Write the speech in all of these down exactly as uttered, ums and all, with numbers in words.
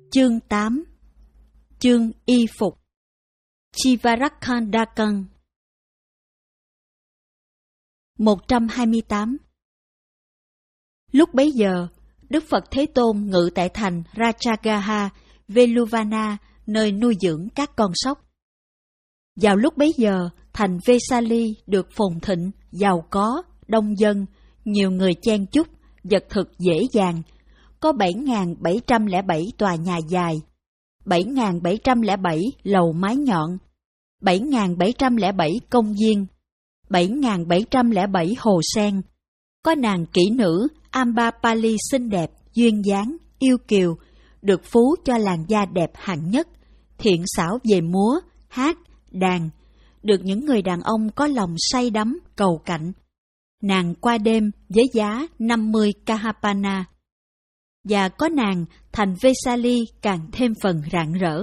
Chương tám. Chương y phục. Chivarakkhanakan. một trăm hai mươi tám. Lúc bấy giờ, Đức Phật Thế Tôn ngự tại thành Rajagaha, Veluvana, nơi nuôi dưỡng các con sóc. Vào lúc bấy giờ, thành Vesali được phồn thịnh, giàu có, đông dân, nhiều người chen chúc, vật thực dễ dàng. Có bảy nghìn bảy trăm lẻ bảy tòa nhà dài, bảy nghìn bảy trăm lẻ bảy lầu mái nhọn, bảy nghìn bảy trăm lẻ bảy công viên, bảy nghìn bảy trăm lẻ bảy hồ sen. Có nàng kỹ nữ Ambapali xinh đẹp, duyên dáng, yêu kiều, được phú cho làn da đẹp hạng nhất, thiện xảo về múa, hát, đàn, được những người đàn ông có lòng say đắm, cầu cạnh. Nàng qua đêm với giá năm mươi kahapana. Và có nàng, thành Vesali càng thêm phần rạng rỡ.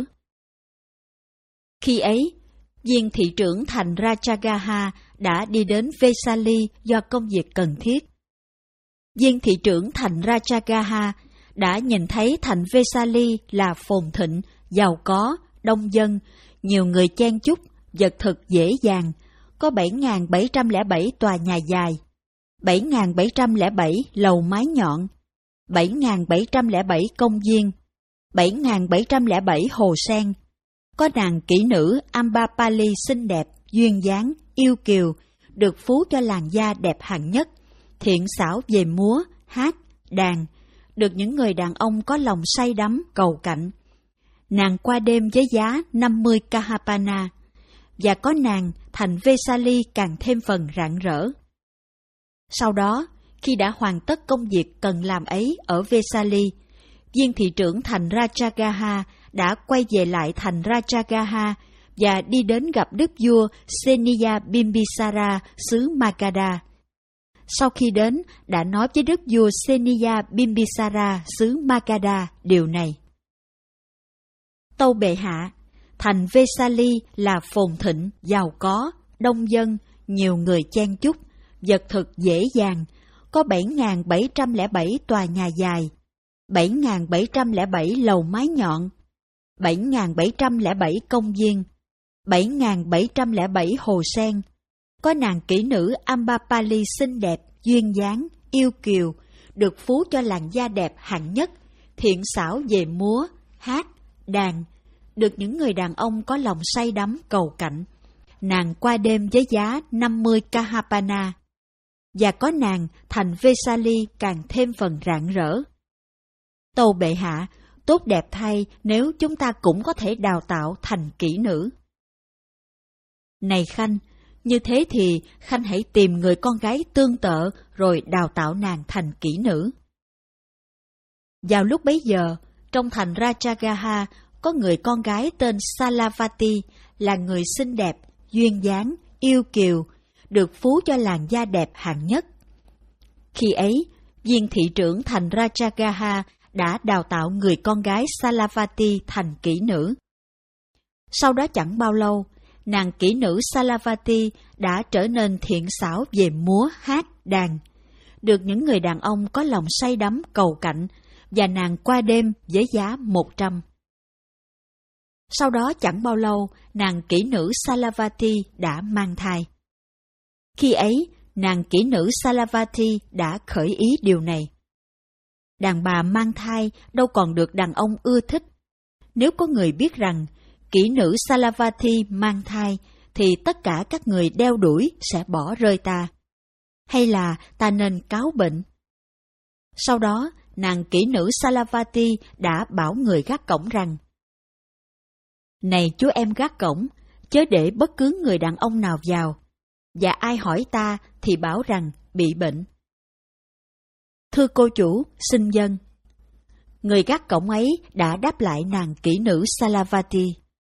Khi ấy, viên thị trưởng thành Rajagaha đã đi đến Vesali do công việc cần thiết. Viên thị trưởng thành Rajagaha đã nhìn thấy thành Vesali là phồn thịnh, giàu có, đông dân, nhiều người chen chúc, vật thực dễ dàng, có bảy nghìn bảy trăm lẻ bảy tòa nhà dài, bảy nghìn bảy trăm lẻ bảy lầu mái nhọn, bảy nghìn bảy trăm lẻ bảy công viên, bảy nghìn bảy trăm lẻ bảy hồ sen. Có nàng kỹ nữ Ambapali xinh đẹp, duyên dáng, yêu kiều, được phú cho làn da đẹp hạng nhất, thiện xảo về múa, hát, đàn, được những người đàn ông có lòng say đắm, cầu cạnh. Nàng qua đêm với giá năm mươi kahapana, và có nàng, thành Vesali càng thêm phần rạng rỡ. Sau đó, khi đã hoàn tất công việc cần làm ấy ở Vesali, viên thị trưởng thành Rajagaha đã quay về lại thành Rajagaha và đi đến gặp đức vua Seniya Bimbisara xứ Magadha. Sau khi đến, đã nói với đức vua Seniya Bimbisara xứ Magadha điều này: Tâu bệ hạ, thành Vesali là phồn thịnh, giàu có, đông dân, nhiều người chen chúc, vật thực dễ dàng, có bảy nghìn bảy trăm lẻ bảy tòa nhà dài, bảy nghìn bảy trăm lẻ bảy lầu mái nhọn, bảy nghìn bảy trăm lẻ bảy công viên, bảy nghìn bảy trăm lẻ bảy hồ sen. Có nàng kỹ nữ Ambapali xinh đẹp, duyên dáng, yêu kiều, được phú cho làn da đẹp hạng nhất, thiện xảo về múa, hát, đàn, được những người đàn ông có lòng say đắm, cầu cạnh. Nàng qua đêm với giá năm mươi kahapana. Và có nàng, thành Vesali càng thêm phần rạng rỡ. Tâu bệ hạ, tốt đẹp thay nếu chúng ta cũng có thể đào tạo thành kỹ nữ. Này Khanh, như thế thì Khanh hãy tìm người con gái tương tự rồi đào tạo nàng thành kỹ nữ. Vào lúc bấy giờ, trong thành Rajagaha có người con gái tên Salavati, là người xinh đẹp, duyên dáng, yêu kiều, được phú cho làn da đẹp hạng nhất. Khi ấy, viên thị trưởng thành Rajagaha đã đào tạo người con gái Salavati thành kỹ nữ. Sau đó chẳng bao lâu, nàng kỹ nữ Salavati đã trở nên thiện xảo về múa, hát, đàn, được những người đàn ông có lòng say đắm, cầu cạnh, và nàng qua đêm với giá một trăm. Sau đó chẳng bao lâu, nàng kỹ nữ Salavati đã mang thai. Khi ấy, nàng kỹ nữ Salavati đã khởi ý điều này: đàn bà mang thai đâu còn được đàn ông ưa thích. Nếu có người biết rằng kỹ nữ Salavati mang thai, thì tất cả các người đeo đuổi sẽ bỏ rơi ta. Hay là ta nên cáo bệnh? Sau đó, nàng kỹ nữ Salavati đã bảo người gác cổng rằng: Này chú em gác cổng, chớ để bất cứ người đàn ông nào vào, và ai hỏi ta thì bảo rằng bị bệnh. Thưa cô chủ, xin vâng. Người gác cổng ấy đã đáp lại nàng kỹ nữ Salavati.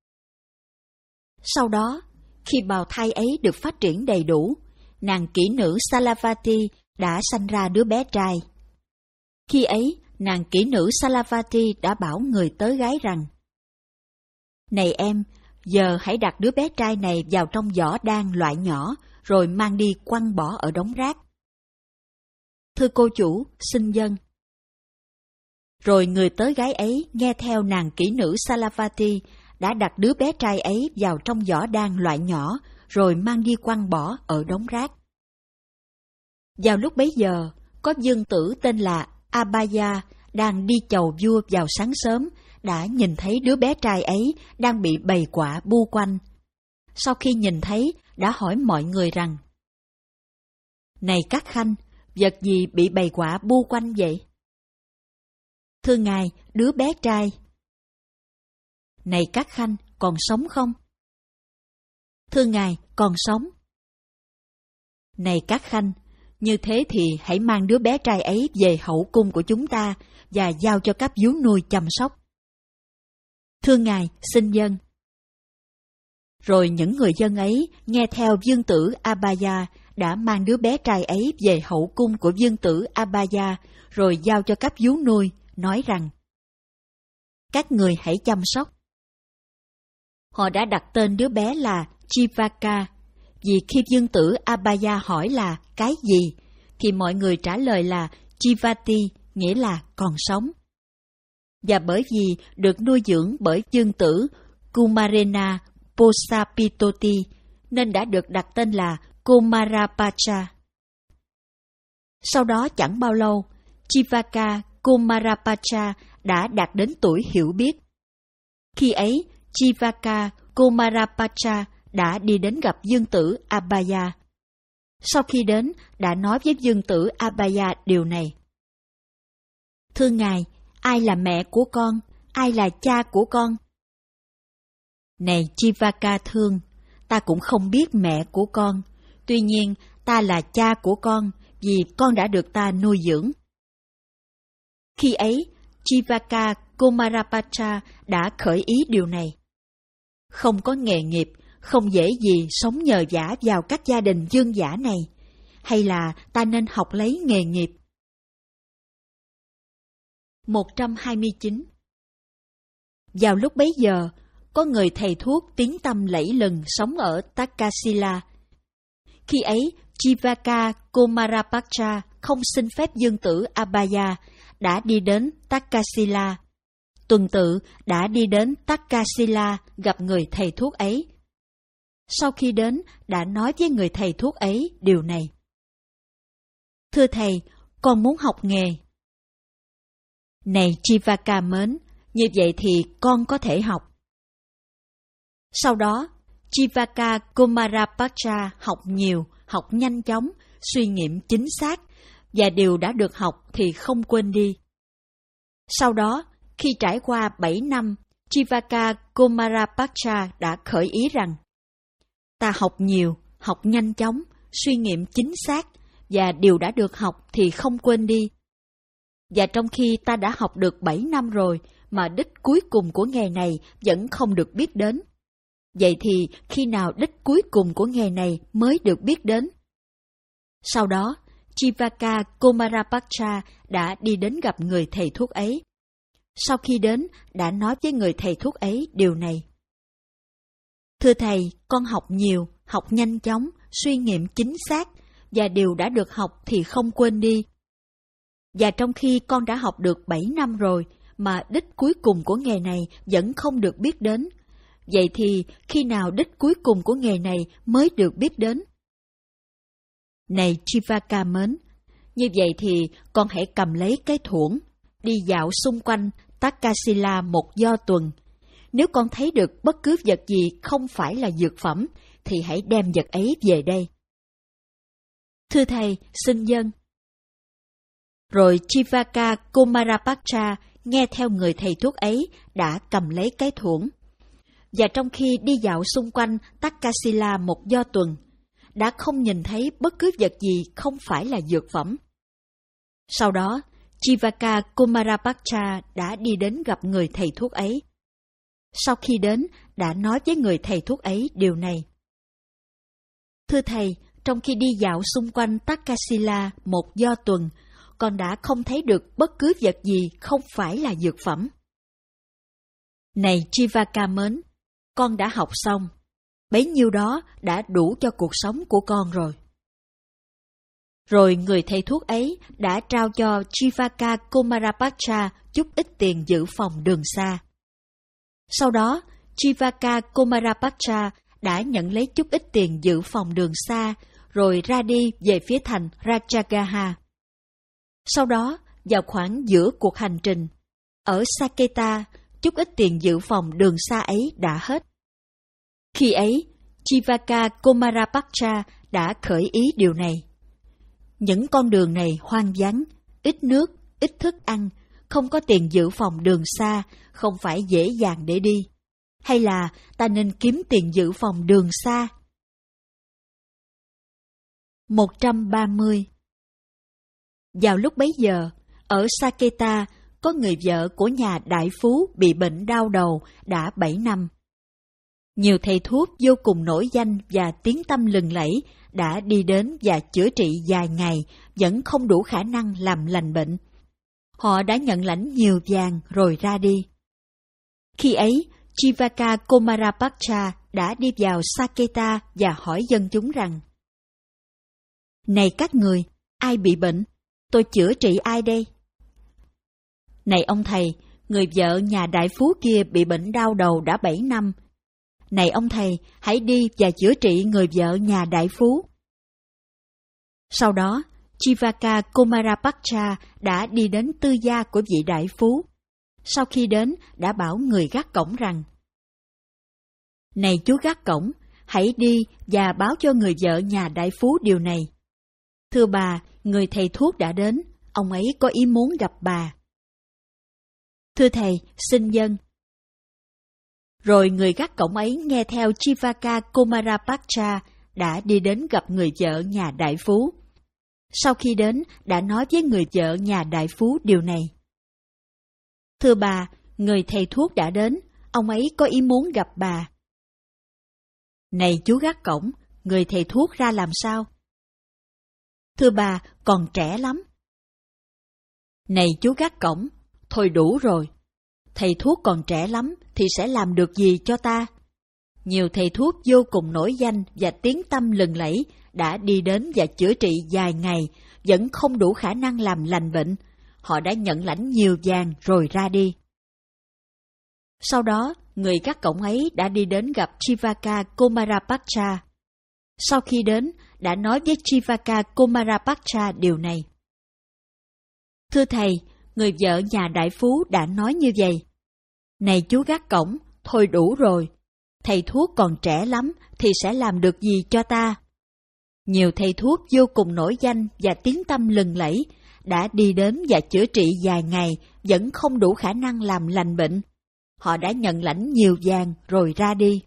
Sau đó, khi bào thai ấy được phát triển đầy đủ, nàng kỹ nữ Salavati đã sanh ra đứa bé trai. Khi ấy, nàng kỹ nữ Salavati đã bảo người tới gái rằng: Này em, giờ hãy đặt đứa bé trai này vào trong giỏ đan loại nhỏ, rồi mang đi quăng bỏ ở đống rác. Thưa cô chủ, xin vâng. Rồi người tớ gái ấy nghe theo nàng kỹ nữ Salavati đã đặt đứa bé trai ấy vào trong giỏ đan loại nhỏ, rồi mang đi quăng bỏ ở đống rác. Vào lúc bấy giờ, có dương tử tên là Abaya đang đi chầu vua vào sáng sớm, đã nhìn thấy đứa bé trai ấy đang bị bầy quạ bu quanh. Sau khi nhìn thấy, đã hỏi mọi người rằng: "Này các khanh, vật gì bị bầy quạ bu quanh vậy?" "Thưa ngài, đứa bé trai." "Này các khanh, còn sống không?" "Thưa ngài, còn sống." "Này các khanh, như thế thì hãy mang đứa bé trai ấy về hậu cung của chúng ta và giao cho các vú nuôi chăm sóc." "Thưa ngài, xin vâng." Rồi những người dân ấy nghe theo vương tử Abaya đã mang đứa bé trai ấy về hậu cung của vương tử Abaya, rồi giao cho các vú nuôi, nói rằng: "Các người hãy chăm sóc." Họ đã đặt tên đứa bé là Chivaka, vì khi vương tử Abaya hỏi là cái gì, thì mọi người trả lời là Chivati, nghĩa là còn sống. Và bởi vì được nuôi dưỡng bởi vương tử Kumarena Posapitoti, nên đã được đặt tên là Kumarapacha. Sau đó chẳng bao lâu, Chivaka Kumarapacha đã đạt đến tuổi hiểu biết. Khi ấy, Chivaka Kumarapacha đã đi đến gặp vương tử Abaya. Sau khi đến, đã nói với vương tử Abaya điều này: "Thưa ngài, ai là mẹ của con, ai là cha của con?" "Này Chivaka thương, ta cũng không biết mẹ của con, tuy nhiên ta là cha của con, vì con đã được ta nuôi dưỡng." Khi ấy, Chivaka Kumarapacha đã khởi ý điều này: "Không có nghề nghiệp, không dễ gì sống nhờ vả vào các gia đình vương giả này, hay là ta nên học lấy nghề nghiệp?" một trăm hai mươi chín. Vào lúc bấy giờ, có người thầy thuốc tiếng tăm lẫy lừng sống ở Takasila. Khi ấy, Chivaka Kumarapacha không xin phép vương tử Abaya, đã đi đến Takasila. Tuần tự đã đi đến Takasila gặp người thầy thuốc ấy. Sau khi đến, đã nói với người thầy thuốc ấy điều này: "Thưa thầy, con muốn học nghề." "Này Chivaka mến, như vậy thì con có thể học." Sau đó, Chivaka Kumarapacha học nhiều, học nhanh chóng, suy nghiệm chính xác, và điều đã được học thì không quên đi. Sau đó, khi trải qua bảy năm, Chivaka Kumarapacha đã khởi ý rằng: "Ta học nhiều, học nhanh chóng, suy nghiệm chính xác, và điều đã được học thì không quên đi. Và trong khi ta đã học được bảy năm rồi, mà đích cuối cùng của nghề này vẫn không được biết đến. Vậy thì khi nào đích cuối cùng của nghề này mới được biết đến?" Sau đó, Chivaka Kumarapacha đã đi đến gặp người thầy thuốc ấy. Sau khi đến, đã nói với người thầy thuốc ấy điều này: "Thưa thầy, con học nhiều, học nhanh chóng, suy nghiệm chính xác, và điều đã được học thì không quên đi. Và trong khi con đã học được bảy năm rồi, mà đích cuối cùng của nghề này vẫn không được biết đến. Vậy thì khi nào đích cuối cùng của nghề này mới được biết đến?" "Này Chivaka mến, như vậy thì con hãy cầm lấy cái thuổng, đi dạo xung quanh Takasila một do tuần. Nếu con thấy được bất cứ vật gì không phải là dược phẩm, thì hãy đem vật ấy về đây." "Thưa thầy, xin vâng." Rồi Chivaka Kumarapacha nghe theo người thầy thuốc ấy đã cầm lấy cái thuổng. Và trong khi đi dạo xung quanh Takasila một do tuần, đã không nhìn thấy bất cứ vật gì không phải là dược phẩm. Sau đó, Chivaka Kumarapacha đã đi đến gặp người thầy thuốc ấy. Sau khi đến, đã nói với người thầy thuốc ấy điều này: "Thưa thầy, trong khi đi dạo xung quanh Takasila một do tuần, con đã không thấy được bất cứ vật gì không phải là dược phẩm." "Này Chivaka mến, con đã học xong, bấy nhiêu đó đã đủ cho cuộc sống của con rồi." Rồi người thầy thuốc ấy đã trao cho Chivaka Kumarapatra chút ít tiền giữ phòng đường xa. Sau đó, Chivaka Kumarapatra đã nhận lấy chút ít tiền giữ phòng đường xa, rồi ra đi về phía thành Rajagaha. Sau đó, vào khoảng giữa cuộc hành trình, ở Saketa, chút ít tiền giữ phòng đường xa ấy đã hết. Khi ấy, Chivaka Kumarapatra đã khởi ý điều này. Những con đường này hoang vắng, ít nước, ít thức ăn, không có tiền giữ phòng đường xa, không phải dễ dàng để đi. Hay là ta nên kiếm tiền giữ phòng đường xa? một trăm ba mươi. Vào lúc bấy giờ, ở Saketa, có người vợ của nhà đại phú bị bệnh đau đầu đã bảy năm. Nhiều thầy thuốc vô cùng nổi danh và tiếng tăm lừng lẫy đã đi đến và chữa trị vài ngày, vẫn không đủ khả năng làm lành bệnh. Họ đã nhận lãnh nhiều vàng rồi ra đi. Khi ấy, Chivaka Kumarapatra đã đi vào Saketa và hỏi dân chúng rằng: Này các người, ai bị bệnh? Tôi chữa trị ai đây? Này ông thầy, người vợ nhà đại phú kia bị bệnh đau đầu đã bảy năm. Này ông thầy, hãy đi và chữa trị người vợ nhà đại phú. Sau đó, Chivaka Kumarapatra đã đi đến tư gia của vị đại phú. Sau khi đến, đã bảo người gác cổng rằng: Này chú gác cổng, hãy đi và báo cho người vợ nhà đại phú điều này. Thưa bà, người thầy thuốc đã đến, ông ấy có ý muốn gặp bà. Thưa thầy, xin dâng. Rồi người gác cổng ấy nghe theo Chivaka Kumarapatra đã đi đến gặp người vợ nhà đại phú. Sau khi đến, đã nói với người vợ nhà đại phú điều này. Thưa bà, người thầy thuốc đã đến, ông ấy có ý muốn gặp bà. Này chú gác cổng, người thầy thuốc ra làm sao? Thưa bà, còn trẻ lắm. Này chú gác cổng, thôi đủ rồi. Thầy thuốc còn trẻ lắm thì sẽ làm được gì cho ta? Nhiều thầy thuốc vô cùng nổi danh và tiếng tăm lừng lẫy đã đi đến và chữa trị vài ngày, vẫn không đủ khả năng làm lành bệnh. Họ đã nhận lãnh nhiều vàng rồi ra đi. Sau đó, người gác cổng ấy đã đi đến gặp Chivaka Kumarapatra. Sau khi đến, đã nói với Chivaka Kumarapatra điều này. Thưa thầy, người vợ nhà đại phú đã nói như vậy. Này chú gác cổng, thôi đủ rồi. Thầy thuốc còn trẻ lắm thì sẽ làm được gì cho ta? Nhiều thầy thuốc vô cùng nổi danh và tiếng tăm lừng lẫy đã đi đến và chữa trị vài ngày, vẫn không đủ khả năng làm lành bệnh. Họ đã nhận lãnh nhiều vàng rồi ra đi.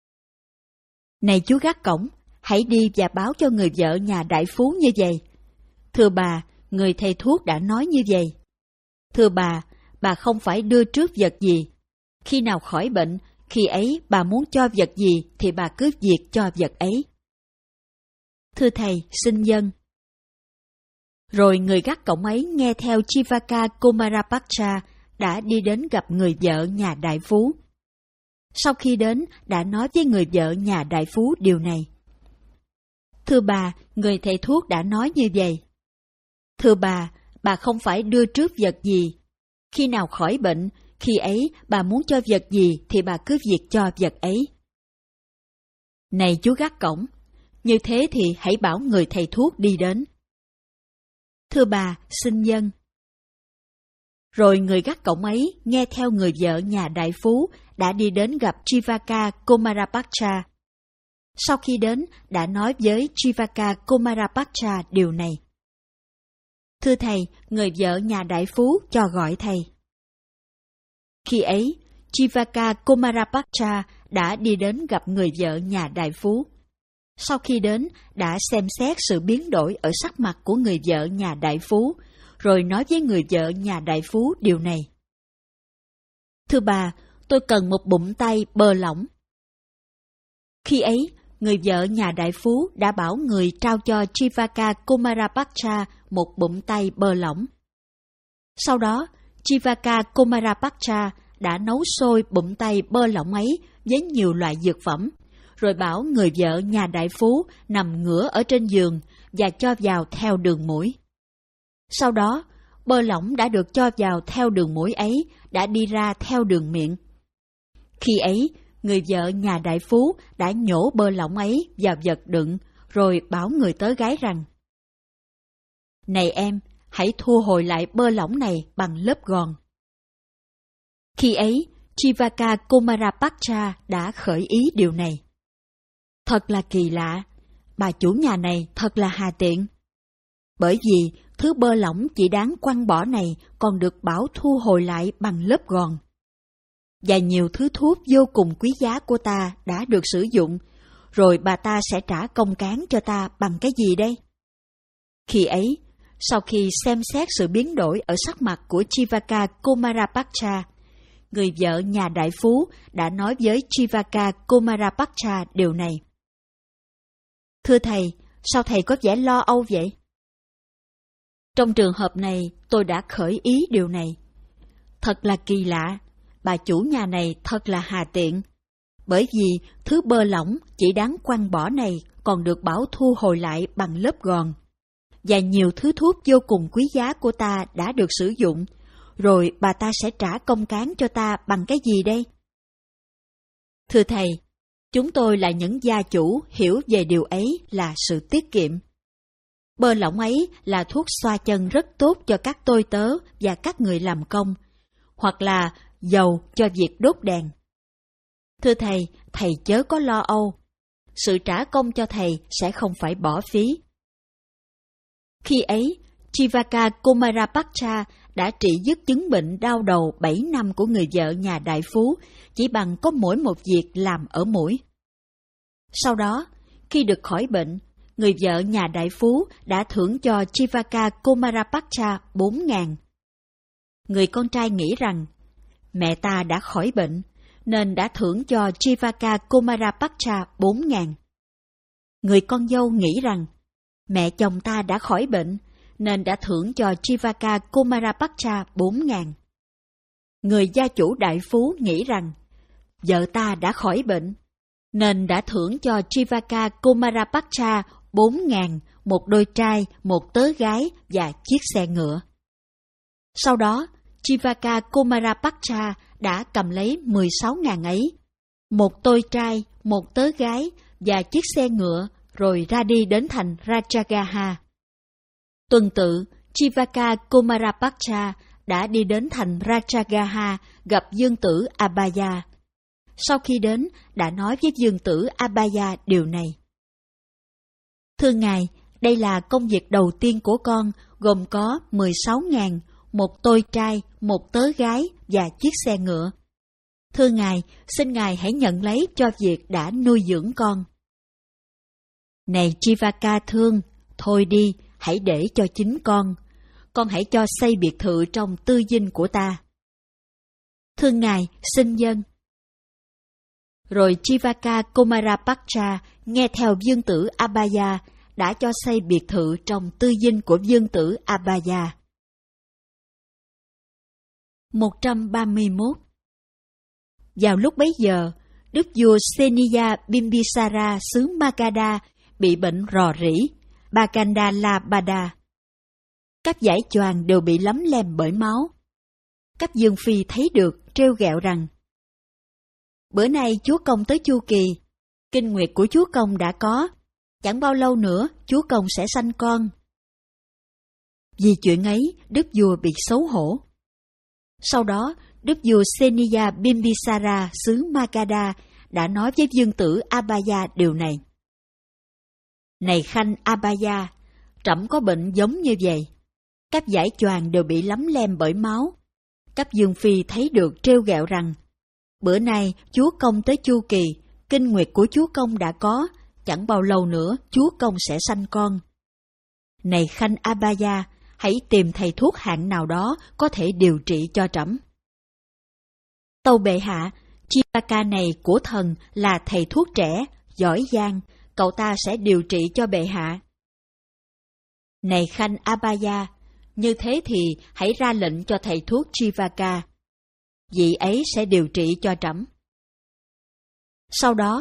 Này chú gác cổng, hãy đi và báo cho người vợ nhà đại phú như vậy. Thưa bà, người thầy thuốc đã nói như vậy. Thưa bà, bà không phải đưa trước vật gì. Khi nào khỏi bệnh, khi ấy bà muốn cho vật gì thì bà cứ việc cho vật ấy. Thưa thầy, xin dâng. Rồi người gác cổng ấy nghe theo Chivaka Kumarapatra đã đi đến gặp người vợ nhà đại phú. Sau khi đến, đã nói với người vợ nhà đại phú điều này. Thưa bà, người thầy thuốc đã nói như vậy. Thưa bà, bà không phải đưa trước vật gì. Khi nào khỏi bệnh, khi ấy bà muốn cho vật gì thì bà cứ việc cho vật ấy. Này chú gác cổng, như thế thì hãy bảo người thầy thuốc đi đến. Thưa bà, xin dâng. Rồi người gác cổng ấy nghe theo người vợ nhà đại phú đã đi đến gặp Chivaka Kumarapatra. Sau khi đến, đã nói với Chivaka Kumarapatra điều này. Thưa thầy, người vợ nhà đại phú cho gọi thầy. Khi ấy, Chivaka Kumarapatra đã đi đến gặp người vợ nhà đại phú. Sau khi đến, đã xem xét sự biến đổi ở sắc mặt của người vợ nhà đại phú, rồi nói với người vợ nhà đại phú điều này. Thưa bà, tôi cần một bụng tay bơ lỏng. Khi ấy, người vợ nhà đại phú đã bảo người trao cho Chivaka Kumarapatra một bụng tay bơ lỏng. Sau đó, Chivaka Kumarapatra đã nấu sôi bụng tay bơ lỏng ấy với nhiều loại dược phẩm, rồi bảo người vợ nhà đại phú nằm ngửa ở trên giường và cho vào theo đường mũi. Sau đó, bơ lỏng đã được cho vào theo đường mũi ấy đã đi ra theo đường miệng. Khi ấy, người vợ nhà đại phú đã nhổ bơ lỏng ấy vào vật đựng, rồi bảo người tớ gái rằng: "Này em, hãy thu hồi lại bơ lỏng này bằng lớp gòn." Khi ấy, Chivaka Kumarapakcha đã khởi ý điều này. Thật là kỳ lạ, bà chủ nhà này thật là hà tiện. Bởi vì thứ bơ lỏng chỉ đáng quăng bỏ này còn được bảo thu hồi lại bằng lớp gòn. Và nhiều thứ thuốc vô cùng quý giá của ta đã được sử dụng, rồi bà ta sẽ trả công cán cho ta bằng cái gì đây? Khi ấy, sau khi xem xét sự biến đổi ở sắc mặt của Chivaka Kumarapakcha, người vợ nhà đại phú đã nói với Chivaka Kumarapakcha điều này. "Thưa thầy, sao thầy có vẻ lo âu vậy?" "Trong trường hợp này, tôi đã khởi ý điều này. Thật là kỳ lạ, bà chủ nhà này thật là hà tiện. Bởi vì thứ bơ lỏng chỉ đáng quăng bỏ này còn được bảo thu hồi lại bằng lớp gòn. Và nhiều thứ thuốc vô cùng quý giá của ta đã được sử dụng, rồi bà ta sẽ trả công cán cho ta bằng cái gì đây?" "Thưa thầy, chúng tôi là những gia chủ hiểu về điều ấy là sự tiết kiệm. Bơ lỏng ấy là thuốc xoa chân rất tốt cho các tôi tớ và các người làm công, hoặc là dầu cho việc đốt đèn. Thưa thầy, thầy chớ có lo âu. Sự trả công cho thầy sẽ không phải bỏ phí." Khi ấy, Chivaka Kumarapakcha đã trị dứt chứng bệnh đau đầu bảy năm của người vợ nhà đại phú chỉ bằng có mỗi một việc làm ở mũi. Sau đó, khi được khỏi bệnh, người vợ nhà đại phú đã thưởng cho Chivaka Kumarapakcha bốn ngàn. Người con trai nghĩ rằng mẹ ta đã khỏi bệnh, nên đã thưởng cho Chivaka Kumarapakcha bốn ngàn. Người con dâu nghĩ rằng mẹ chồng ta đã khỏi bệnh, nên đã thưởng cho Chivaka Kumarapakcha bốn ngàn. Người gia chủ đại phú nghĩ rằng vợ ta đã khỏi bệnh, nên đã thưởng cho Chivaka Kumarapakcha bốn ngàn, một đôi trai, một tớ gái và chiếc xe ngựa. Sau đó, Chivaka Kumarapakcha đã cầm lấy mười sáu ngàn ấy, một tôi trai, một tớ gái và chiếc xe ngựa, rồi ra đi đến thành Rajagaha. Tuần tự, Chivaka Kumarapakcha đã đi đến thành Rajagaha gặp dương tử Abhaya. Sau khi đến, đã nói với dương tử Abhaya điều này. "Thưa ngài, đây là công việc đầu tiên của con, gồm có mười sáu ngàn, một tôi trai, một tớ gái và chiếc xe ngựa. Thưa ngài, xin ngài hãy nhận lấy cho việc đã nuôi dưỡng con." "Này Chivaka thương, thôi đi, hãy để cho chính con. Con hãy cho xây biệt thự trong tư dinh của ta." "Thưa ngài, xin dâng." Rồi Chivaka Kumarapakcha nghe theo dương tử Abhaya đã cho xây biệt thự trong tư dinh của dương tử Abhaya. một trăm ba mươi mốt. Vào lúc bấy giờ, đức vua Seniya Bimbisara xứ Magadha bị bệnh rò rỉ, Bagandalabada. Các dải choàng đều bị lấm lem bởi máu. Các dương phi thấy được, trêu ghẹo rằng: "Bữa nay chúa công tới chu kỳ, kinh nguyệt của chúa công đã có, chẳng bao lâu nữa chúa công sẽ sanh con." Vì chuyện ấy, đức vua bị xấu hổ. Sau đó, đức vua Seniya Bimbisara xứ Magadha đã nói với dương tử Abhaya điều này. "Này khanh Abhaya, trẫm có bệnh giống như vậy. Các dải choàng đều bị lấm lem bởi máu. Các dương phi thấy được, trêu ghẹo rằng: bữa nay chúa công tới chu kỳ, kinh nguyệt của chúa công đã có, chẳng bao lâu nữa chúa công sẽ sanh con. Này khanh Abhaya, hãy tìm thầy thuốc hạng nào đó có thể điều trị cho trẫm." "Tâu bệ hạ, Chivaka này của thần là thầy thuốc trẻ, giỏi giang, cậu ta sẽ điều trị cho bệ hạ." "Này khanh Abhaya, như thế thì hãy ra lệnh cho thầy thuốc Chivaka. Vị ấy sẽ điều trị cho trẫm." Sau đó,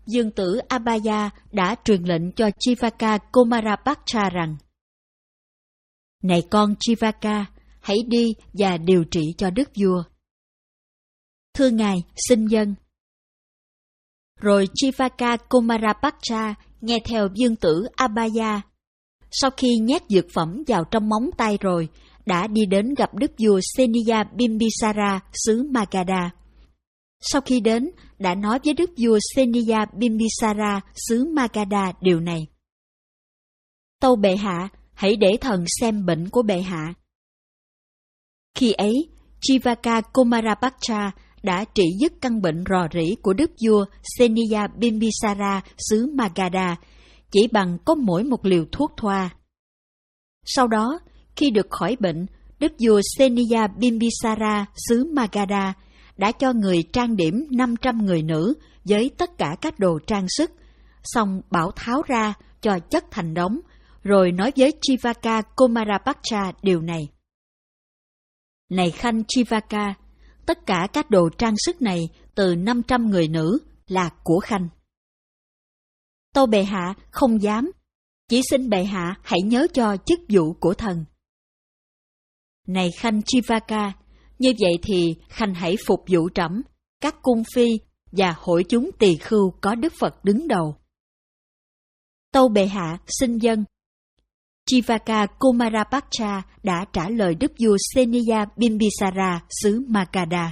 Dương tử Abhaya đã truyền lệnh cho Chivaka Kumarapakcha rằng: Này con Chivaka, hãy đi và điều trị cho đức vua. Thưa ngài, xin dâng. Rồi Chivaka Kumarapakcha nghe theo Dương tử Abhaya. Sau khi nhét dược phẩm vào trong móng tay rồi, đã đi đến gặp đức vua Seniya Bimbisara xứ Magadha. Sau khi đến, đã nói với đức vua Seniya Bimbisara xứ Magadha điều này: Tâu bệ hạ, hãy để thần xem bệnh của bệ hạ. Khi ấy, Chivaka Kumarapakcha đã trị dứt căn bệnh rò rỉ của đức vua Seniya Bimbisara xứ Magadha chỉ bằng có mỗi một liều thuốc thoa. Sau đó, khi được khỏi bệnh, đức vua Seniya Bimbisara xứ Magadha đã cho người trang điểm năm trăm người nữ với tất cả các đồ trang sức, xong bảo tháo ra cho chất thành đống, rồi nói với Chivaka Kumarapakcha điều này: Này khanh Chivaka, tất cả các đồ trang sức này từ năm trăm người nữ là của khanh. Tâu bệ hạ không dám, chỉ xin bệ hạ hãy nhớ cho chức vụ của thần. Này khanh Chivaka, như vậy thì khanh hãy phục vụ trẫm, các cung phi và hội chúng tỳ khưu có Đức Phật đứng đầu. Tâu bệ hạ xin dâng. Chivaka Kumarapakcha đã trả lời đức vua Seniya Bimbisara xứ Magadha.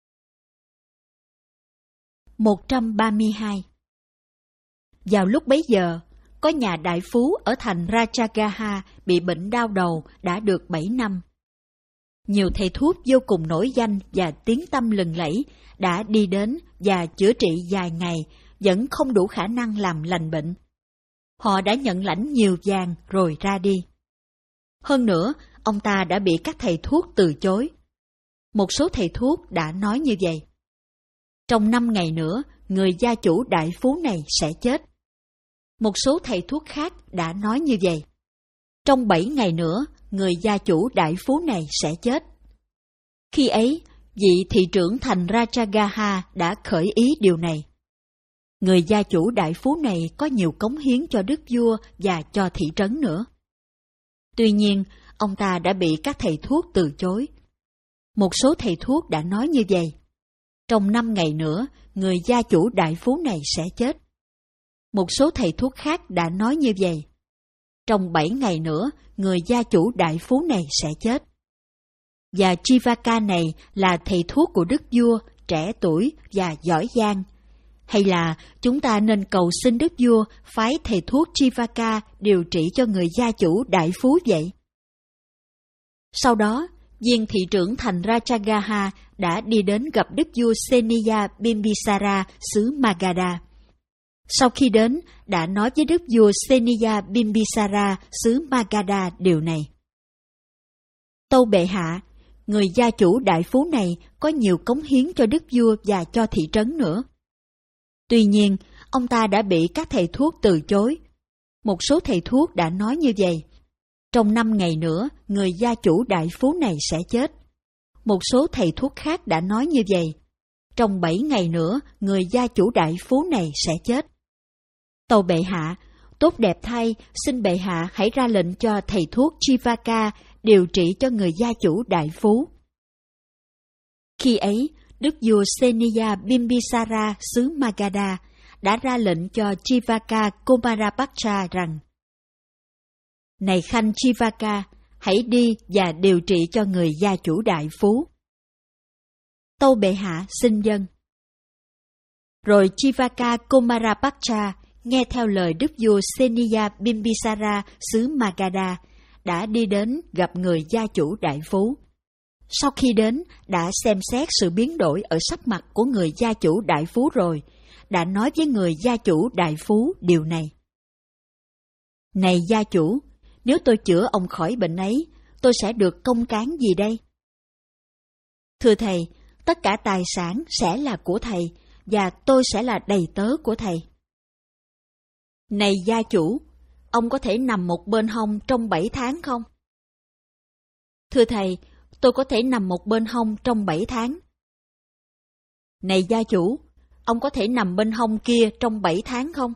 một trăm ba mươi hai. Vào lúc bấy giờ, có nhà đại phú ở thành Rajagaha bị bệnh đau đầu đã được bảy năm. Nhiều thầy thuốc vô cùng nổi danh và tiếng tăm lừng lẫy đã đi đến và chữa trị vài ngày, vẫn không đủ khả năng làm lành bệnh. Họ đã nhận lãnh nhiều vàng rồi ra đi. Hơn nữa, ông ta đã bị các thầy thuốc từ chối. Một số thầy thuốc đã nói như vậy: Trong năm ngày nữa, người gia chủ đại phú này sẽ chết. Một số thầy thuốc khác đã nói như vậy: Trong bảy ngày nữa, người gia chủ đại phú này sẽ chết. Khi ấy, vị thị trưởng thành Rajagaha đã khởi ý điều này: Người gia chủ đại phú này có nhiều cống hiến cho đức vua và cho thị trấn nữa. Tuy nhiên, ông ta đã bị các thầy thuốc từ chối. Một số thầy thuốc đã nói như vậy: Trong năm ngày nữa, người gia chủ đại phú này sẽ chết. Một số thầy thuốc khác đã nói như vậy: Trong bảy ngày nữa, người gia chủ đại phú này sẽ chết. Và Chivaka này là thầy thuốc của đức vua, trẻ tuổi và giỏi giang. Hay là chúng ta nên cầu xin đức vua phái thầy thuốc Chivaka điều trị cho người gia chủ đại phú vậy? Sau đó, viên thị trưởng thành Rajagaha đã đi đến gặp đức vua Seniya Bimbisara xứ Magadha. Sau khi đến, đã nói với đức vua Seniya Bimbisara xứ Magadha điều này: Tâu bệ hạ, người gia chủ đại phú này có nhiều cống hiến cho đức vua và cho thị trấn nữa. Tuy nhiên, ông ta đã bị các thầy thuốc từ chối. Một số thầy thuốc đã nói như vậy: Trong năm ngày nữa, người gia chủ đại phú này sẽ chết. Một số thầy thuốc khác đã nói như vậy: Trong bảy ngày nữa, người gia chủ đại phú này sẽ chết. Tâu bệ hạ, tốt đẹp thay, xin bệ hạ hãy ra lệnh cho thầy thuốc Chivaka điều trị cho người gia chủ đại phú. Khi ấy, đức vua Seniya Bimbisara xứ Magadha đã ra lệnh cho Chivaka Kumarapakcha rằng: Này khanh Chivaka, hãy đi và điều trị cho người gia chủ đại phú. Tâu bệ hạ xin dâng. Rồi Chivaka Kumarapakcha nghe theo lời đức vua Seniya Bimbisara xứ Magadha đã đi đến gặp người gia chủ đại phú. Sau khi đến, đã xem xét sự biến đổi ở sắc mặt của người gia chủ đại phú rồi, đã nói với người gia chủ đại phú điều này: Này gia chủ, nếu tôi chữa ông khỏi bệnh ấy, tôi sẽ được công cán gì đây? Thưa thầy, tất cả tài sản sẽ là của thầy, và tôi sẽ là đầy tớ của thầy. Này gia chủ, ông có thể nằm một bên hông trong bảy tháng không? Thưa thầy, tôi có thể nằm một bên hông trong bảy tháng. Này gia chủ, ông có thể nằm bên hông kia trong bảy tháng không?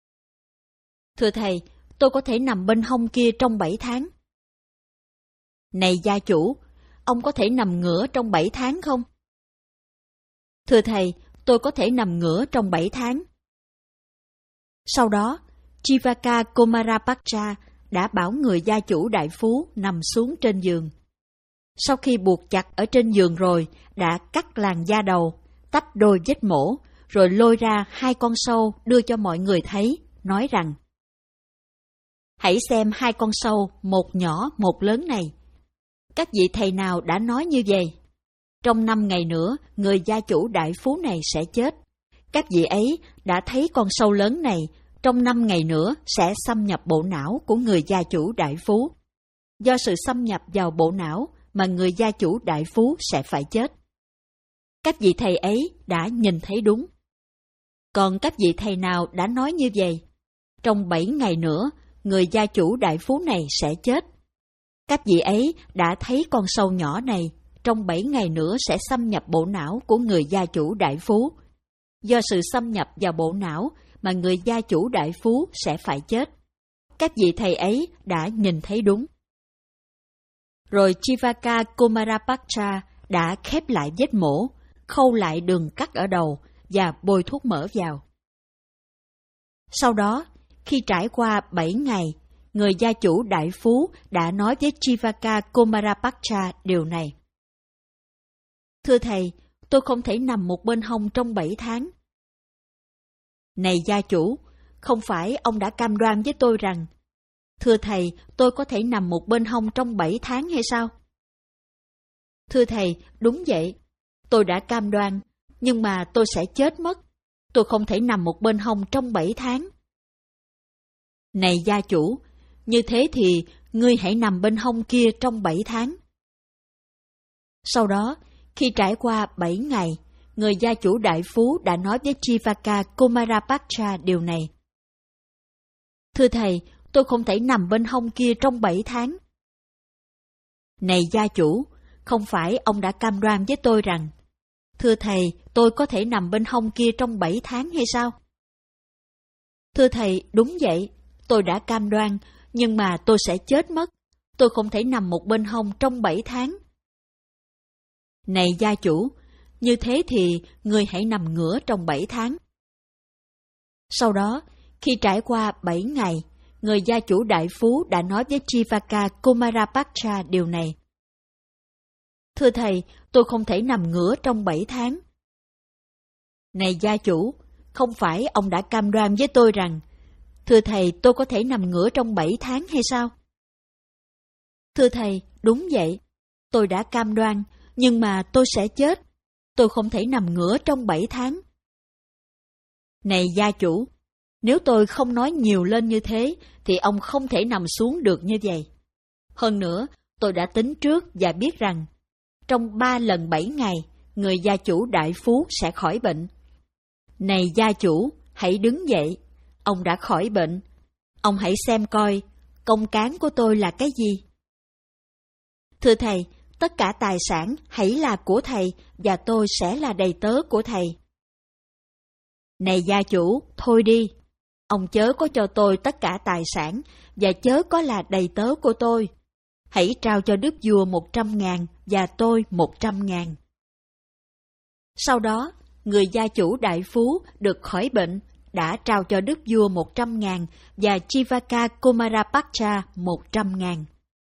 Thưa thầy, tôi có thể nằm bên hông kia trong bảy tháng. Này gia chủ, ông có thể nằm ngửa trong bảy tháng không? Thưa thầy, tôi có thể nằm ngửa trong bảy tháng. Sau đó, Jivaka Kumarapatra đã bảo người gia chủ đại phú nằm xuống trên giường. Sau khi buộc chặt ở trên giường rồi, đã cắt làn da đầu, tách đôi vết mổ, rồi lôi ra hai con sâu đưa cho mọi người thấy, nói rằng: hãy xem hai con sâu, một nhỏ một lớn này. Các vị thầy nào đã nói như vậy? Trong năm ngày nữa, người gia chủ đại phú này sẽ chết. Các vị ấy đã thấy con sâu lớn này, trong năm ngày nữa sẽ xâm nhập bộ não của người gia chủ đại phú. Do sự xâm nhập vào bộ não mà người gia chủ đại phú sẽ phải chết. Các vị thầy ấy đã nhìn thấy đúng. Còn các vị thầy nào đã nói như vậy? Trong bảy ngày nữa, người gia chủ đại phú này sẽ chết. Các vị ấy đã thấy con sâu nhỏ này, trong bảy ngày nữa sẽ xâm nhập bộ não của người gia chủ đại phú. Do sự xâm nhập vào bộ não mà người gia chủ đại phú sẽ phải chết. Các vị thầy ấy đã nhìn thấy đúng. Rồi Jivaka Kumarapatra đã khép lại vết mổ, khâu lại đường cắt ở đầu và bôi thuốc mỡ vào. Sau đó, khi trải qua bảy ngày, người gia chủ đại phú đã nói với Jivaka Kumarapatra điều này. Thưa thầy, tôi không thể nằm một bên hông trong bảy tháng. Này gia chủ, không phải ông đã cam đoan với tôi rằng, thưa thầy, tôi có thể nằm một bên hông trong bảy tháng hay sao? Thưa thầy, đúng vậy. Tôi đã cam đoan, nhưng mà tôi sẽ chết mất. Tôi không thể nằm một bên hông trong bảy tháng. Này gia chủ, như thế thì ngươi hãy nằm bên hông kia trong bảy tháng. Sau đó, khi trải qua bảy ngày, người gia chủ đại phú đã nói với Jivaka Kumarapatra điều này. Thưa thầy, tôi không thể nằm bên hông kia trong bảy tháng. Này gia chủ, không phải ông đã cam đoan với tôi rằng, thưa thầy, tôi có thể nằm bên hông kia trong bảy tháng hay sao? Thưa thầy, đúng vậy, tôi đã cam đoan, nhưng mà tôi sẽ chết mất. Tôi không thể nằm một bên hông trong bảy tháng. Này gia chủ, như thế thì ngươi hãy nằm ngửa trong bảy tháng. Sau đó, khi trải qua bảy ngày, người gia chủ đại phú đã nói với Jivaka Kumarapatra điều này. Thưa thầy, tôi không thể nằm ngửa trong bảy tháng. Này gia chủ, không phải ông đã cam đoan với tôi rằng, thưa thầy, tôi có thể nằm ngửa trong bảy tháng hay sao? Thưa thầy, đúng vậy, tôi đã cam đoan, nhưng mà tôi sẽ chết. Tôi không thể nằm ngửa trong bảy tháng. Này gia chủ, nếu tôi không nói nhiều lên như thế, thì ông không thể nằm xuống được như vậy. Hơn nữa, tôi đã tính trước và biết rằng, trong ba lần bảy ngày, người gia chủ đại phú sẽ khỏi bệnh. Này gia chủ, hãy đứng dậy. Ông đã khỏi bệnh. Ông hãy xem coi, công cán của tôi là cái gì? Thưa thầy, tất cả tài sản hãy là của thầy và tôi sẽ là đầy tớ của thầy. Này gia chủ, thôi đi. Ông chớ có cho tôi tất cả tài sản và chớ có là đầy tớ của tôi. Hãy trao cho đức vua một trăm ngàn và tôi một trăm ngàn. Sau đó, người gia chủ đại phú được khỏi bệnh đã trao cho đức vua một trăm ngàn và Jivaka Kumarapatra một trăm ngàn.